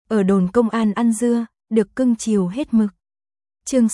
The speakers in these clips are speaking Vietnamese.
ở đồn công an ăn dưa, được cưng chiều hết mực. Chương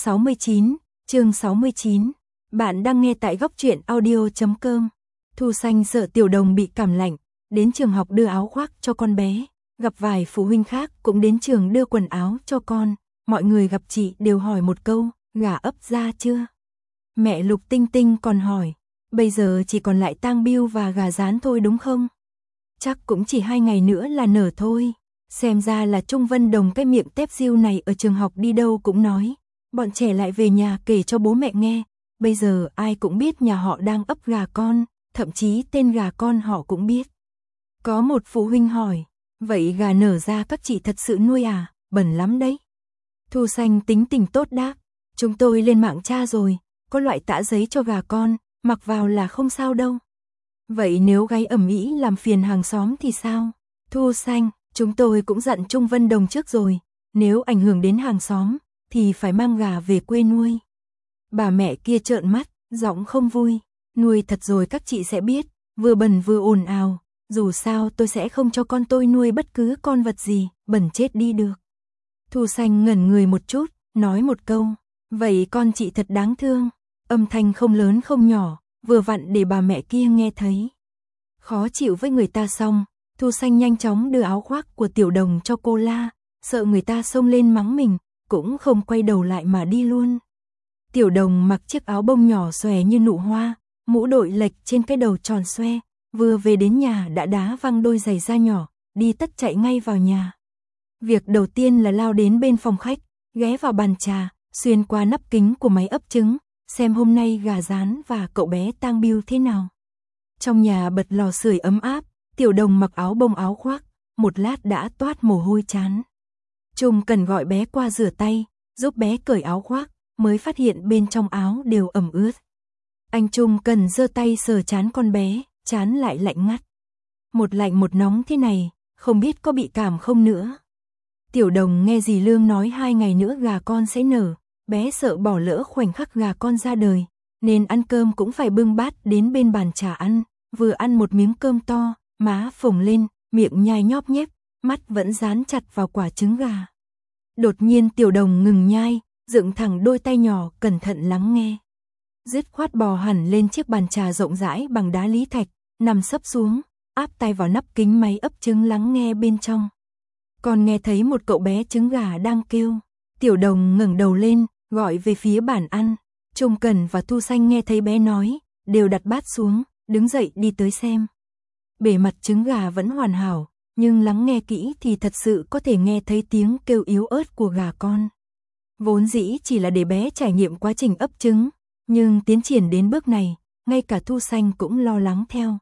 69. Bạn đang nghe tại góc truyện audio.com. Thu Xanh sợ Tiểu Đồng bị cảm lạnh, đến trường học đưa áo khoác cho con bé, gặp vài phụ huynh khác cũng đến trường đưa quần áo cho con, mọi người gặp chị đều hỏi một câu, gà ấp ra chưa? Mẹ Lục Tinh Tinh còn hỏi, bây giờ chỉ còn lại tang biêu và gà rán thôi đúng không? Chắc cũng chỉ 2 ngày nữa là nở thôi. Xem ra là Trung Vân Đồng cái miệng tép diêu này ở trường học đi đâu cũng nói. Bọn trẻ lại về nhà kể cho bố mẹ nghe. Bây giờ ai cũng biết nhà họ đang ấp gà con, thậm chí tên gà con họ cũng biết. Có một phụ huynh hỏi, vậy gà nở ra các chị thật sự nuôi à? Bẩn lắm đấy. Thu Xanh tính tình tốt đáp, chúng tôi lên mạng tra rồi, có loại tã giấy cho gà con, mặc vào là không sao đâu. Vậy nếu gáy ầm ĩ làm phiền hàng xóm thì sao? Thu Xanh, chúng tôi cũng dặn Trung Vân Đồng trước rồi, nếu ảnh hưởng đến hàng xóm, thì phải mang gà về quê nuôi. Bà mẹ kia trợn mắt, giọng không vui, nuôi thật rồi các chị sẽ biết, vừa bẩn vừa ồn ào, dù sao tôi sẽ không cho con tôi nuôi bất cứ con vật gì, bẩn chết đi được. Thu Xanh ngẩn người một chút, nói một câu, vậy con chị thật đáng thương, âm thanh không lớn không nhỏ, vừa vặn để bà mẹ kia nghe thấy. Khó chịu với người ta xong, Thu Xanh nhanh chóng đưa áo khoác của Tiểu Đồng cho cô la, sợ người ta xông lên mắng mình, cũng không quay đầu lại mà đi luôn. Tiểu Đồng mặc chiếc áo bông nhỏ xòe như nụ hoa, mũ đội lệch trên cái đầu tròn xoe, vừa về đến nhà đã đá văng đôi giày da nhỏ, đi tất chạy ngay vào nhà. Việc đầu tiên là lao đến bên phòng khách, ghé vào bàn trà, xuyên qua nắp kính của máy ấp trứng, xem hôm nay gà rán và cậu bé tang biêu thế nào. Trong nhà bật lò sưởi ấm áp, Tiểu Đồng mặc áo bông áo khoác, một lát đã toát mồ hôi chán. Trung Cần gọi bé qua rửa tay, giúp bé cởi áo khoác, mới phát hiện bên trong áo đều ẩm ướt. Anh Trung Cần giơ tay sờ trán con bé, trán lại lạnh ngắt. Một lạnh một nóng thế này, không biết có bị cảm không nữa. Tiểu Đồng nghe dì Lương nói 2 ngày nữa gà con sẽ nở, bé sợ bỏ lỡ khoảnh khắc gà con ra đời, nên ăn cơm cũng phải bưng bát đến bên bàn trà ăn, vừa ăn một miếng cơm to, má phồng lên, miệng nhai nhóp nhép, mắt vẫn dán chặt vào quả trứng gà. Đột nhiên Tiểu Đồng ngừng nhai, dựng thẳng đôi tay nhỏ cẩn thận lắng nghe. Dứt khoát bò hẳn lên chiếc bàn trà rộng rãi bằng đá lý thạch, nằm sấp xuống, áp tay vào nắp kính máy ấp trứng lắng nghe bên trong. Còn nghe thấy một cậu bé trứng gà đang kêu. Tiểu Đồng ngẩng đầu lên, gọi về phía bàn ăn. Trung Cần và Thu Xanh nghe thấy bé nói, đều đặt bát xuống, đứng dậy đi tới xem. Bề mặt trứng gà vẫn hoàn hảo, nhưng lắng nghe kỹ thì thật sự có thể nghe thấy tiếng kêu yếu ớt của gà con. Vốn dĩ chỉ là để bé trải nghiệm quá trình ấp trứng, nhưng tiến triển đến bước này, ngay cả Thu Xanh cũng lo lắng theo.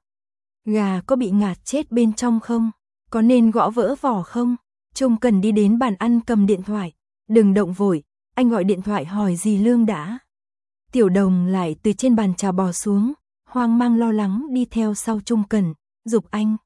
Gà có bị ngạt chết bên trong không? Có nên gõ vỡ vỏ không? Trung Cần đi đến bàn ăn cầm điện thoại. Đừng động vội, anh gọi điện thoại hỏi dì Lương đã. Tiểu Đồng lại từ trên bàn trà bò xuống, hoang mang lo lắng đi theo sau Trung Cần, giục anh.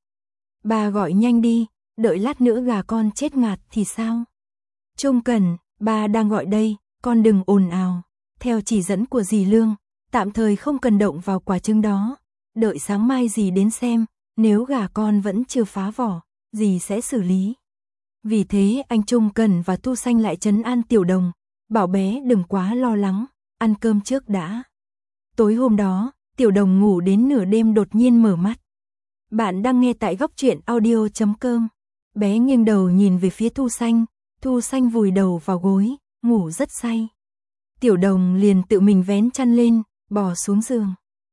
Bà gọi nhanh đi, đợi lát nữa gà con chết ngạt thì sao? Trung Cần, bà đang gọi đây, con đừng ồn ào. Theo chỉ dẫn của dì Lương, tạm thời không cần động vào quả trứng đó. Đợi sáng mai dì đến xem, nếu gà con vẫn chưa phá vỏ, dì sẽ xử lý. Vì thế anh Trung Cần và Thu Xanh lại trấn an Tiểu Đồng, bảo bé đừng quá lo lắng, ăn cơm trước đã. Tối hôm đó, Tiểu Đồng ngủ đến nửa đêm đột nhiên mở mắt. Bạn đang nghe tại góc truyện audio.com. Bé nghiêng đầu nhìn về phía Thu Xanh vùi đầu vào gối, ngủ rất say. Tiểu Đồng liền tự mình vén chăn lên, bò xuống giường.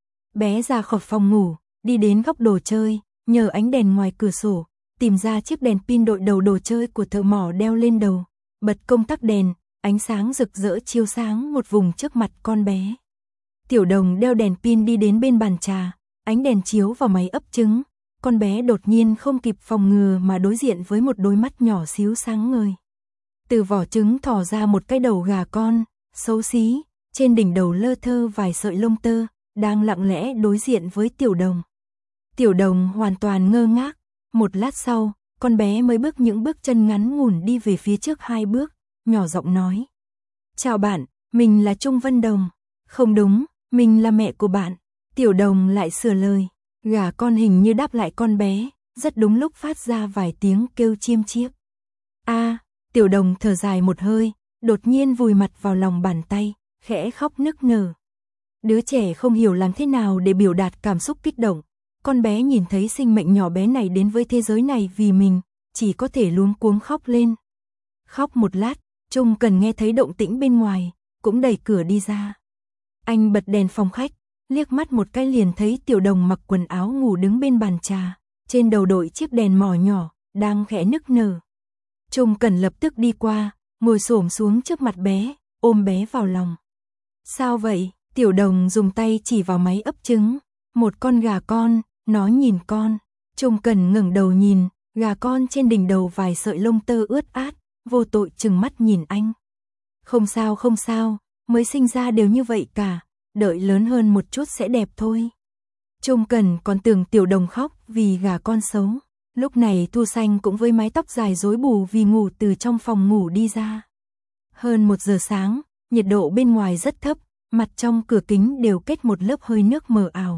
Bé ra khỏi phòng ngủ, đi đến góc đồ chơi, nhờ ánh đèn ngoài cửa sổ, tìm ra chiếc đèn pin đội đầu đồ chơi của thợ mỏ đeo lên đầu, bật công tắc đèn, ánh sáng rực rỡ chiếu sáng một vùng trước mặt con bé. Tiểu Đồng đeo đèn pin đi đến bên bàn trà, ánh đèn chiếu vào máy ấp trứng, con bé đột nhiên không kịp phòng ngừa mà đối diện với một đôi mắt nhỏ xíu sáng ngời. Từ vỏ trứng thò ra một cái đầu gà con, xấu xí, trên đỉnh đầu lơ thơ vài sợi lông tơ, đang lặng lẽ đối diện với Tiểu Đồng. Tiểu Đồng hoàn toàn ngơ ngác, một lát sau, con bé mới bước những bước chân ngắn ngủn đi về phía trước 2 bước, nhỏ giọng nói. Chào bạn, mình là Trung Vân Đồng. Không đúng, mình là mẹ của bạn. Tiểu Đồng lại sửa lời, gà con hình như đáp lại con bé, rất đúng lúc phát ra vài tiếng kêu chiêm chiếp. A, Tiểu Đồng thở dài một hơi, đột nhiên vùi mặt vào lòng bàn tay, khẽ khóc nức nở. Đứa trẻ không hiểu làm thế nào để biểu đạt cảm xúc kích động. Con bé nhìn thấy sinh mệnh nhỏ bé này đến với thế giới này vì mình, chỉ có thể luống cuống khóc lên. Khóc một lát, Trung Cần nghe thấy động tĩnh bên ngoài, cũng đẩy cửa đi ra. Anh bật đèn phòng khách, liếc mắt một cái liền thấy Tiểu Đồng mặc quần áo ngủ đứng bên bàn trà, trên đầu đội chiếc đèn mỏ nhỏ, đang khẽ nức nở. Trung Cần lập tức đi qua, ngồi xổm xuống trước mặt bé, ôm bé vào lòng. Sao vậy? Tiểu Đồng dùng tay chỉ vào máy ấp trứng, một con gà con, nó nhìn con. Trung Cần ngẩng đầu nhìn, gà con trên đỉnh đầu vài sợi lông tơ ướt át, vô tội trừng mắt nhìn anh. Không sao, mới sinh ra đều như vậy cả, đợi lớn hơn một chút sẽ đẹp thôi. Trung Cần còn tưởng Tiểu Đồng khóc vì gà con xấu. Lúc này Thu Xanh cũng với mái tóc dài rối bù vì ngủ từ trong phòng ngủ đi ra. Hơn 1 giờ sáng, nhiệt độ bên ngoài rất thấp, mặt trong cửa kính đều kết một lớp hơi nước mờ ảo.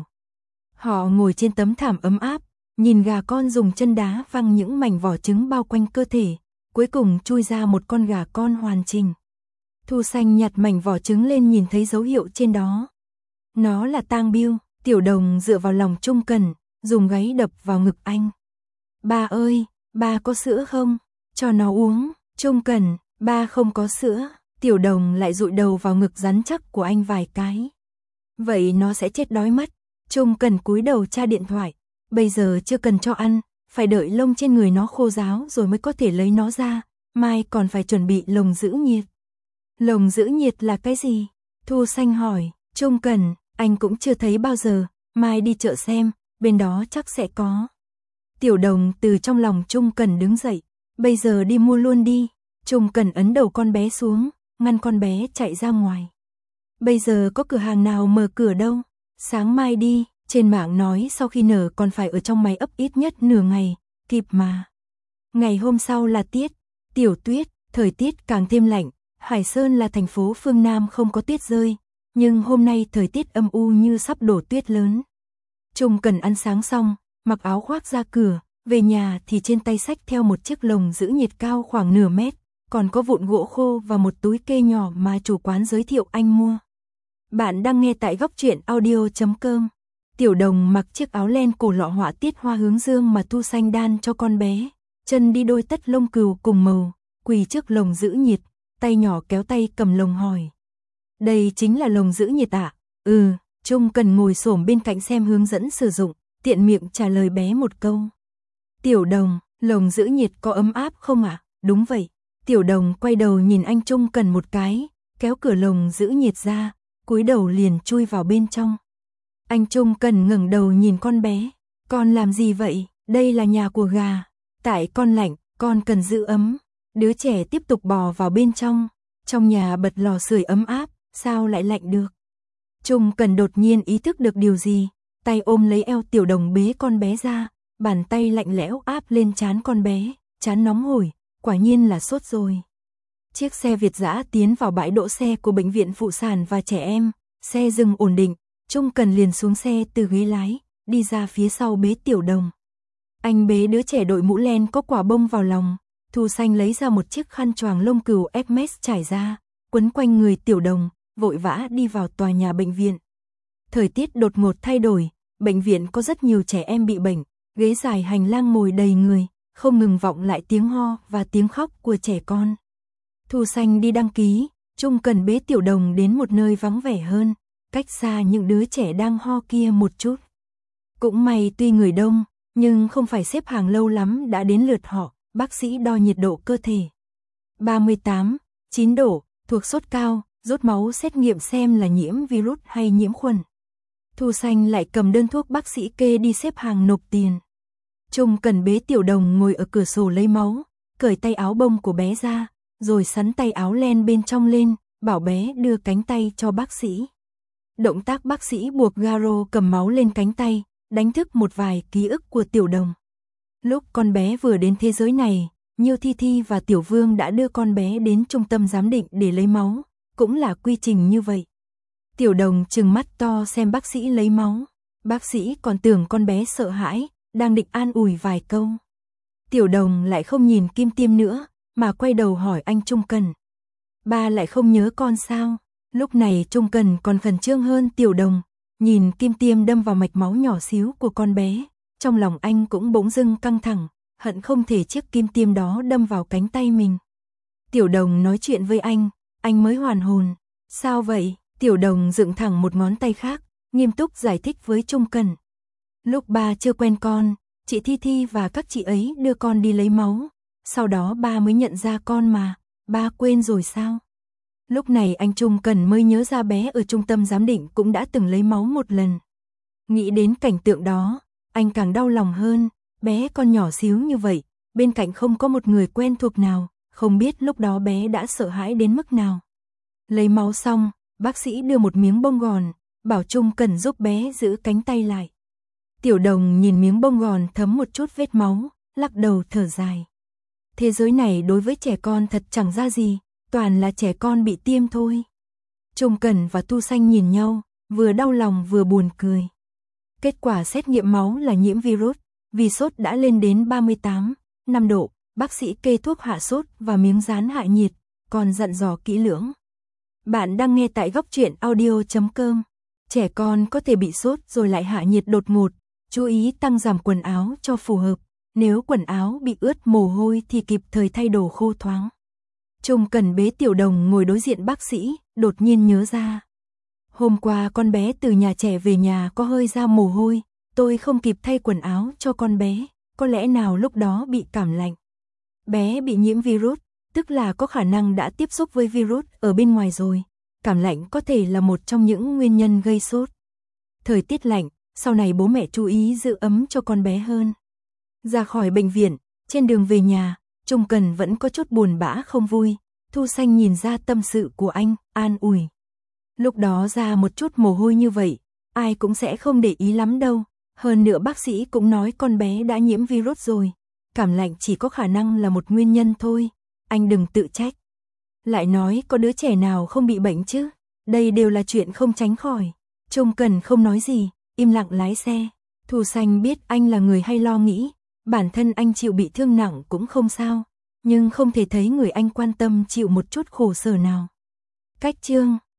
Họ ngồi trên tấm thảm ấm áp, nhìn gà con dùng chân đá văng những mảnh vỏ trứng bao quanh cơ thể, cuối cùng chui ra một con gà con hoàn chỉnh. Thu Xanh nhặt mảnh vỏ trứng lên nhìn thấy dấu hiệu trên đó. Nó là tang biêu. Tiểu Đồng dựa vào lòng Trung Cần, dùng gáy đập vào ngực anh. Ba ơi, ba có sữa không? Cho nó uống. Trung Cần, ba không có sữa. Tiểu Đồng lại dụi đầu vào ngực rắn chắc của anh vài cái. Vậy nó sẽ chết đói mất. Trung Cần cúi đầu tra điện thoại. Bây giờ chưa cần cho ăn, phải đợi lông trên người nó khô ráo rồi mới có thể lấy nó ra. Mai còn phải chuẩn bị lồng giữ nhiệt. Lồng giữ nhiệt là cái gì? Thu Xanh hỏi. Trung Cần, anh cũng chưa thấy bao giờ, mai đi chợ xem, bên đó chắc sẽ có. Tiểu Đồng từ trong lòng Trung Cần đứng dậy, bây giờ đi mua luôn đi. Trung Cần ấn đầu con bé xuống, ngăn con bé chạy ra ngoài. Bây giờ có cửa hàng nào mở cửa đâu, sáng mai đi, trên mạng nói sau khi nở còn phải ở trong máy ấp ít nhất nửa ngày, kịp mà. Ngày hôm sau là tiết, tiểu tuyết, thời tiết càng thêm lạnh, Hải Sơn là thành phố phương Nam không có tuyết rơi. Nhưng hôm nay thời tiết âm u như sắp đổ tuyết lớn. Trung Cần ăn sáng xong, mặc áo khoác ra cửa, về nhà thì trên tay xách theo một chiếc lồng giữ nhiệt cao khoảng nửa mét, còn có vụn gỗ khô và một túi kê nhỏ mà chủ quán giới thiệu anh mua. Bạn đang nghe tại góc truyện audio.com. Tiểu Đồng mặc chiếc áo len cổ lọ họa tiết hoa hướng dương mà Thu Xanh đan cho con bé, chân đi đôi tất lông cừu cùng màu, quỳ trước lồng giữ nhiệt, tay nhỏ kéo tay cầm lồng hỏi. Đây chính là lồng giữ nhiệt ạ? Ừ, Trung Cần ngồi xổm bên cạnh xem hướng dẫn sử dụng, tiện miệng trả lời bé một câu. Tiểu Đồng, lồng giữ nhiệt có ấm áp không ạ? Đúng vậy. Tiểu Đồng quay đầu nhìn anh Trung Cần một cái, kéo cửa lồng giữ nhiệt ra, cúi đầu liền chui vào bên trong. Anh Trung Cần ngẩng đầu nhìn con bé. Con làm gì vậy? Đây là nhà của gà. Tại con lạnh, con cần giữ ấm. Đứa trẻ tiếp tục bò vào bên trong. Trong nhà bật lò sưởi ấm áp. Sao lại lạnh được? Trung Cần đột nhiên ý thức được điều gì, tay ôm lấy eo Tiểu Đồng bế con bé ra, bàn tay lạnh lẽo áp lên trán con bé, trán nóng hổi, quả nhiên là sốt rồi. Chiếc xe Việt dã tiến vào bãi đỗ xe của bệnh viện phụ sản và trẻ em, xe dừng ổn định, Trung Cần liền xuống xe từ ghế lái, đi ra phía sau bế Tiểu Đồng. Anh bế đứa trẻ đội mũ len có quả bông vào lòng, Thu Xanh lấy ra một chiếc khăn choàng lông cừu Hermes trải ra, quấn quanh người Tiểu Đồng, vội vã đi vào tòa nhà bệnh viện. Thời tiết đột ngột thay đổi, bệnh viện có rất nhiều trẻ em bị bệnh, ghế dài hành lang ngồi đầy người, không ngừng vọng lại tiếng ho và tiếng khóc của trẻ con. Thu Xanh đi đăng ký, Trung Cần bế Tiểu Đồng đến một nơi vắng vẻ hơn, cách xa những đứa trẻ đang ho kia một chút. Cũng may tuy người đông, nhưng không phải xếp hàng lâu lắm đã đến lượt họ, bác sĩ đo nhiệt độ cơ thể. 38, 9 độ, thuộc sốt cao, rút máu xét nghiệm xem là nhiễm virus hay nhiễm khuẩn. Thu Xanh lại cầm đơn thuốc bác sĩ kê đi xếp hàng nộp tiền. Trung Cần bế Tiểu Đồng ngồi ở cửa sổ lấy máu, cởi tay áo bông của bé ra, rồi sắn tay áo len bên trong lên, bảo bé đưa cánh tay cho bác sĩ. Động tác bác sĩ buộc garo cầm máu lên cánh tay, đánh thức một vài ký ức của Tiểu Đồng. Lúc con bé vừa đến thế giới này, Nhiêu Thi Thi và Tiểu Vương đã đưa con bé đến trung tâm giám định để lấy máu, cũng là quy trình như vậy. Tiểu Đồng trừng mắt to xem bác sĩ lấy máu, bác sĩ còn tưởng con bé sợ hãi, đang định an ủi vài câu. Tiểu Đồng lại không nhìn kim tiêm nữa, mà quay đầu hỏi anh Trung Cần. Ba lại không nhớ con sao? Lúc này Trung Cần còn khẩn trương hơn Tiểu Đồng, nhìn kim tiêm đâm vào mạch máu nhỏ xíu của con bé, trong lòng anh cũng bỗng dưng căng thẳng, hận không thể chiếc kim tiêm đó đâm vào cánh tay mình. Tiểu Đồng nói chuyện với anh mới hoàn hồn. Sao vậy? Tiểu Đồng dựng thẳng một ngón tay khác, nghiêm túc giải thích với Trung Cần. Lúc ba chưa quen con, chị Thi Thi và các chị ấy đưa con đi lấy máu, sau đó ba mới nhận ra con mà, ba quên rồi sao? Lúc này anh Trung Cần mới nhớ ra bé ở trung tâm giám định cũng đã từng lấy máu một lần. Nghĩ đến cảnh tượng đó, anh càng đau lòng hơn, bé con nhỏ xíu như vậy, bên cạnh không có một người quen thuộc nào, không biết lúc đó bé đã sợ hãi đến mức nào. Lấy máu xong, bác sĩ đưa một miếng bông gòn, bảo Trung Cần giúp bé giữ cánh tay lại. Tiểu Đồng nhìn miếng bông gòn thấm một chút vết máu, lắc đầu thở dài. Thế giới này đối với trẻ con thật chẳng ra gì, toàn là trẻ con bị tiêm thôi. Trung Cần và Tu Xanh nhìn nhau, vừa đau lòng vừa buồn cười. Kết quả xét nghiệm máu là nhiễm virus, vì sốt đã lên đến 38,5 độ, bác sĩ kê thuốc hạ sốt và miếng dán hạ nhiệt, còn dặn dò kỹ lưỡng. Bạn đang nghe tại goctruyện.audio.com. Trẻ con có thể bị sốt rồi lại hạ nhiệt đột ngột, chú ý tăng giảm quần áo cho phù hợp, nếu quần áo bị ướt mồ hôi thì kịp thời thay đồ khô thoáng. Trung Cần bế Tiểu Đồng ngồi đối diện bác sĩ, đột nhiên nhớ ra. Hôm qua con bé từ nhà trẻ về nhà có hơi ra mồ hôi, tôi không kịp thay quần áo cho con bé, có lẽ nào lúc đó bị cảm lạnh. Bé bị nhiễm virus, tức là có khả năng đã tiếp xúc với virus ở bên ngoài rồi. Cảm lạnh có thể là một trong những nguyên nhân gây sốt. Thời tiết lạnh, sau này bố mẹ chú ý giữ ấm cho con bé hơn. Ra khỏi bệnh viện, trên đường về nhà, Trung Cần vẫn có chút buồn bã không vui. Thu Xanh nhìn ra tâm sự của anh, an ủi. Lúc đó ra một chút mồ hôi như vậy, ai cũng sẽ không để ý lắm đâu. Hơn nữa bác sĩ cũng nói con bé đã nhiễm virus rồi. Cảm lạnh chỉ có khả năng là một nguyên nhân thôi. Anh đừng tự trách. Lại nói có đứa trẻ nào không bị bệnh chứ? Đây đều là chuyện không tránh khỏi. Trung Cần không nói gì, im lặng lái xe. Thu Xanh biết anh là người hay lo nghĩ. Bản thân anh chịu bị thương nặng cũng không sao. Nhưng không thể thấy người anh quan tâm chịu một chút khổ sở nào. Cách chương